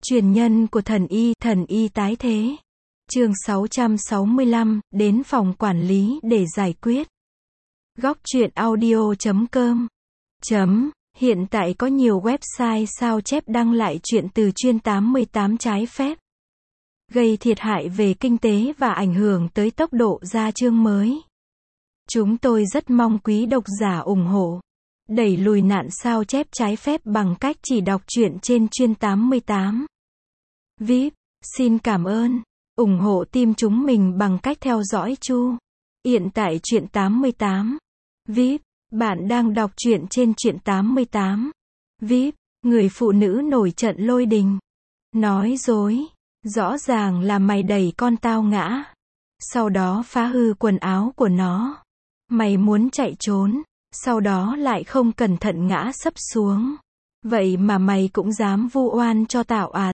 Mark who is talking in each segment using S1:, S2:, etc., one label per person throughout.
S1: Truyền nhân của thần y tái thế. Chương 665, đến phòng quản lý để giải quyết. Góc truyện audio.com. Hiện tại có nhiều website sao chép đăng lại truyện từ chuyên 88 trái phép, gây thiệt hại về kinh tế và ảnh hưởng tới tốc độ ra chương mới. Chúng tôi rất mong quý độc giả ủng hộ, đẩy lùi nạn sao chép trái phép bằng cách chỉ đọc truyện trên chuyên 88. VIP, xin cảm ơn, ủng hộ team chúng mình bằng cách theo dõi Chu. Hiện tại truyện 88. VIP, bạn đang đọc truyện trên truyện 88. VIP, người phụ nữ nổi trận lôi đình. Nói dối, rõ ràng là mày đẩy con tao ngã, sau đó phá hư quần áo của nó. Mày muốn chạy trốn, sau đó lại không cẩn thận ngã sấp xuống. Vậy mà mày cũng dám vu oan cho tao à?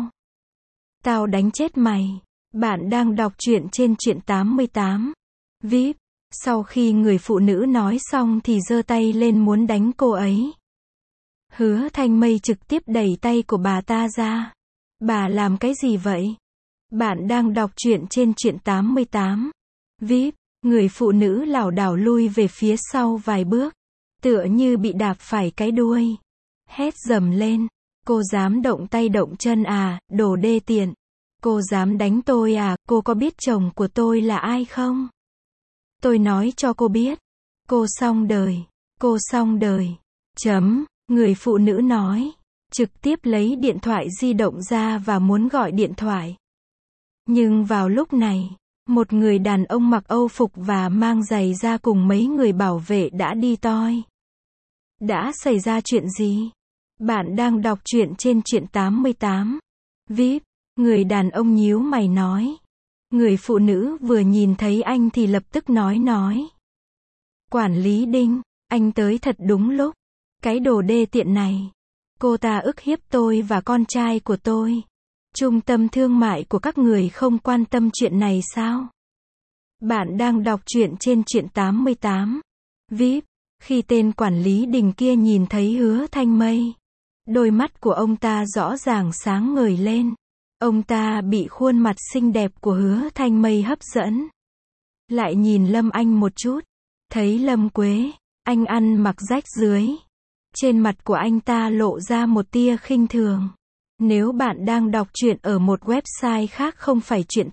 S1: Tao đánh chết mày. Bạn đang đọc truyện trên truyện 88. VIP, sau khi người phụ nữ nói xong thì giơ tay lên muốn đánh cô ấy. Hứa Thanh Mây trực tiếp đẩy tay của bà ta ra. Bà làm cái gì vậy? Bạn đang đọc truyện trên truyện 88. VIP, người phụ nữ lảo đảo lui về phía sau vài bước, tựa như bị đạp phải cái đuôi. Hét dầm lên. Cô dám động tay động chân à, đồ đê tiện. Cô dám đánh tôi à, cô có biết chồng của tôi là ai không? Tôi nói cho cô biết. Cô xong đời. Cô xong đời. Người phụ nữ nói. Trực tiếp lấy điện thoại di động ra và muốn gọi điện thoại. Nhưng vào lúc này, một người đàn ông mặc Âu phục và mang giày ra cùng mấy người bảo vệ đã đi toi. Đã xảy ra chuyện gì? Bạn đang đọc truyện trên truyện 88. VIP, người đàn ông nhíu mày nói. Người phụ nữ vừa nhìn thấy anh thì lập tức nói. Quản lý Đinh, anh tới thật đúng lúc. Cái đồ đê tiện này. Cô ta ức hiếp tôi và con trai của tôi. Trung tâm thương mại của các người không quan tâm chuyện này sao? Bạn đang đọc truyện trên truyện 88. VIP, khi tên quản lý Đình kia nhìn thấy Hứa Thanh Mây, đôi mắt của ông ta rõ ràng sáng ngời lên. Ông ta bị khuôn mặt xinh đẹp của Hứa Thanh Mây hấp dẫn. Lại nhìn Lâm Anh một chút. Thấy Lâm Quế, anh ăn mặc rách rưới. Trên mặt của anh ta lộ ra một tia khinh thường. Nếu bạn đang đọc truyện ở một website khác không phải truyện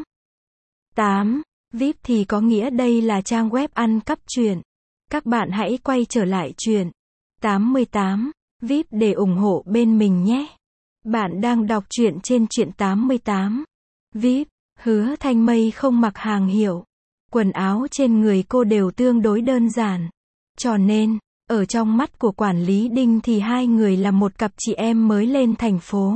S1: 88 VIP thì có nghĩa đây là trang web ăn cắp truyện. Các bạn hãy quay trở lại truyện 88 VIP để ủng hộ bên mình nhé. Bạn đang đọc truyện trên truyện 88. VIP, Hứa Thanh Mây không mặc hàng hiệu. Quần áo trên người cô đều tương đối đơn giản. Cho nên, ở trong mắt của quản lý Đinh thì hai người là một cặp chị em mới lên thành phố.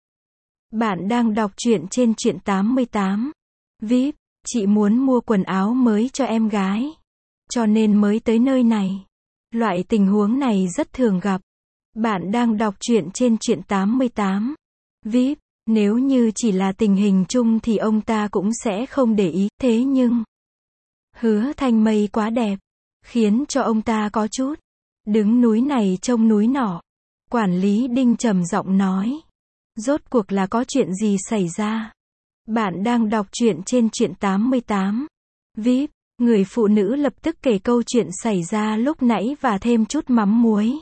S1: Bạn đang đọc truyện trên truyện 88. VIP, chị muốn mua quần áo mới cho em gái, cho nên mới tới nơi này. Loại tình huống này rất thường gặp. Bạn đang đọc truyện trên truyện 88. VIP, nếu như chỉ là tình hình chung thì ông ta cũng sẽ không để ý, thế nhưng Hứa Thanh Mây quá đẹp, khiến cho ông ta có chút đứng núi này trông núi nọ. Quản lý Đinh trầm giọng nói. Rốt cuộc là có chuyện gì xảy ra? Bạn đang đọc truyện trên truyện 88. VIP, người phụ nữ lập tức kể câu chuyện xảy ra lúc nãy và thêm chút mắm muối.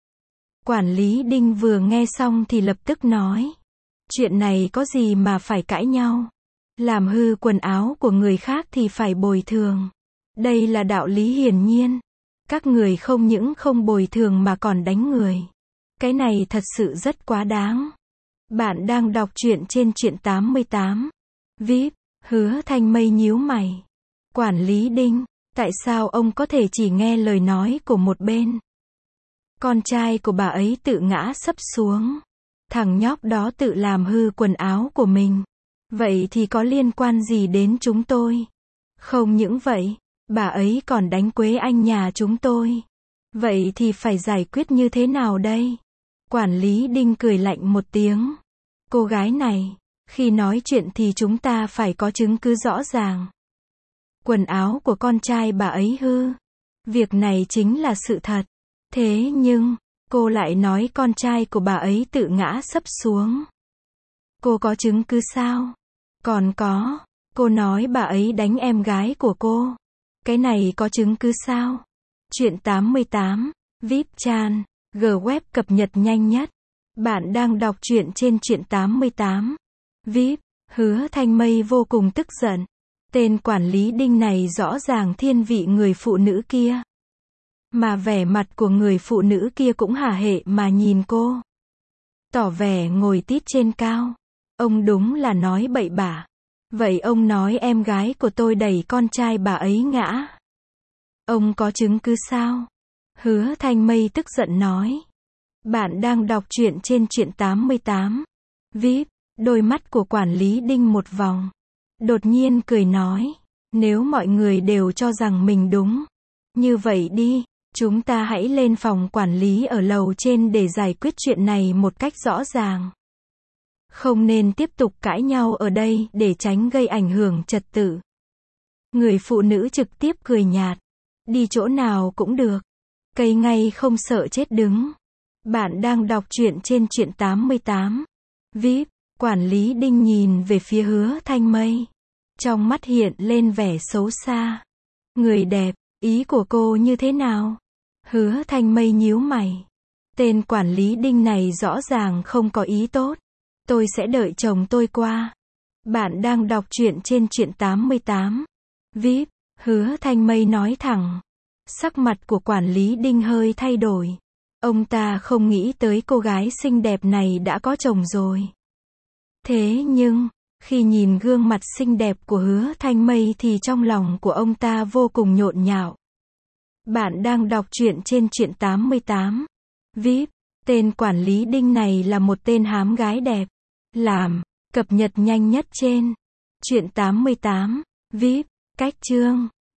S1: Quản lý Đinh vừa nghe xong thì lập tức nói. Chuyện này có gì mà phải cãi nhau? Làm hư quần áo của người khác thì phải bồi thường. Đây là đạo lý hiển nhiên. Các người không những không bồi thường mà còn đánh người. Cái này thật sự rất quá đáng. Bạn đang đọc truyện trên truyện 88. VIP, Hứa Thanh Mây nhíu mày. Quản lý Đinh, tại sao ông có thể chỉ nghe lời nói của một bên? Con trai của bà ấy tự ngã sấp xuống. Thằng nhóc đó tự làm hư quần áo của mình. Vậy thì có liên quan gì đến chúng tôi? Không những vậy, bà ấy còn đánh Quế Anh nhà chúng tôi. Vậy thì phải giải quyết như thế nào đây? Quản lý Đinh cười lạnh một tiếng. Cô gái này, khi nói chuyện thì chúng ta phải có chứng cứ rõ ràng. Quần áo của con trai bà ấy hư. Việc này chính là sự thật. Thế nhưng, cô lại nói con trai của bà ấy tự ngã sấp xuống. Cô có chứng cứ sao? Còn có. Cô nói bà ấy đánh em gái của cô. Cái này có chứng cứ sao? Chuyện 88. VIP Chan. G web cập nhật nhanh nhất. Bạn đang đọc truyện trên Chuyện 88. VIP. Hứa Thanh Mây vô cùng tức giận. Tên quản lý Đinh này rõ ràng thiên vị người phụ nữ kia. Mà vẻ mặt của người phụ nữ kia cũng hả hệ mà nhìn cô. Tỏ vẻ ngồi tít trên cao. Ông đúng là nói bậy bạ. Vậy ông nói em gái của tôi đẩy con trai bà ấy ngã. Ông có chứng cứ sao? Hứa Thanh Mây tức giận nói. Bạn đang đọc truyện trên Chuyện 88. VIP. Đôi mắt của quản lý Đinh một vòng. Đột nhiên cười nói. Nếu mọi người đều cho rằng mình đúng. Như vậy đi. Chúng ta hãy lên phòng quản lý ở lầu trên để giải quyết chuyện này một cách rõ ràng. Không nên tiếp tục cãi nhau ở đây để tránh gây ảnh hưởng trật tự. Người phụ nữ trực tiếp cười nhạt. Đi chỗ nào cũng được. Cây ngay không sợ chết đứng. Bạn đang đọc truyện trên Chuyện 88. VIP. Quản lý Đinh nhìn về phía Hứa Thanh Mây. Trong mắt hiện lên vẻ xấu xa. Người đẹp, ý của cô như thế nào? Hứa Thanh Mây nhíu mày. Tên quản lý Đinh này rõ ràng không có ý tốt. Tôi sẽ đợi chồng tôi qua. Bạn đang đọc truyện trên Chuyện 88. VIP. Hứa Thanh Mây nói thẳng. Sắc mặt của quản lý Đinh hơi thay đổi. Ông ta không nghĩ tới cô gái xinh đẹp này đã có chồng rồi. Thế nhưng, khi nhìn gương mặt xinh đẹp của Hứa Thanh Mây thì trong lòng của ông ta vô cùng nhộn nhạo. Bạn đang đọc truyện trên Chuyện 88. VIP. Tên quản lý Đinh này là một tên hám gái đẹp. Làm. Cập nhật nhanh nhất trên Chuyện 88. VIP. Cách chương.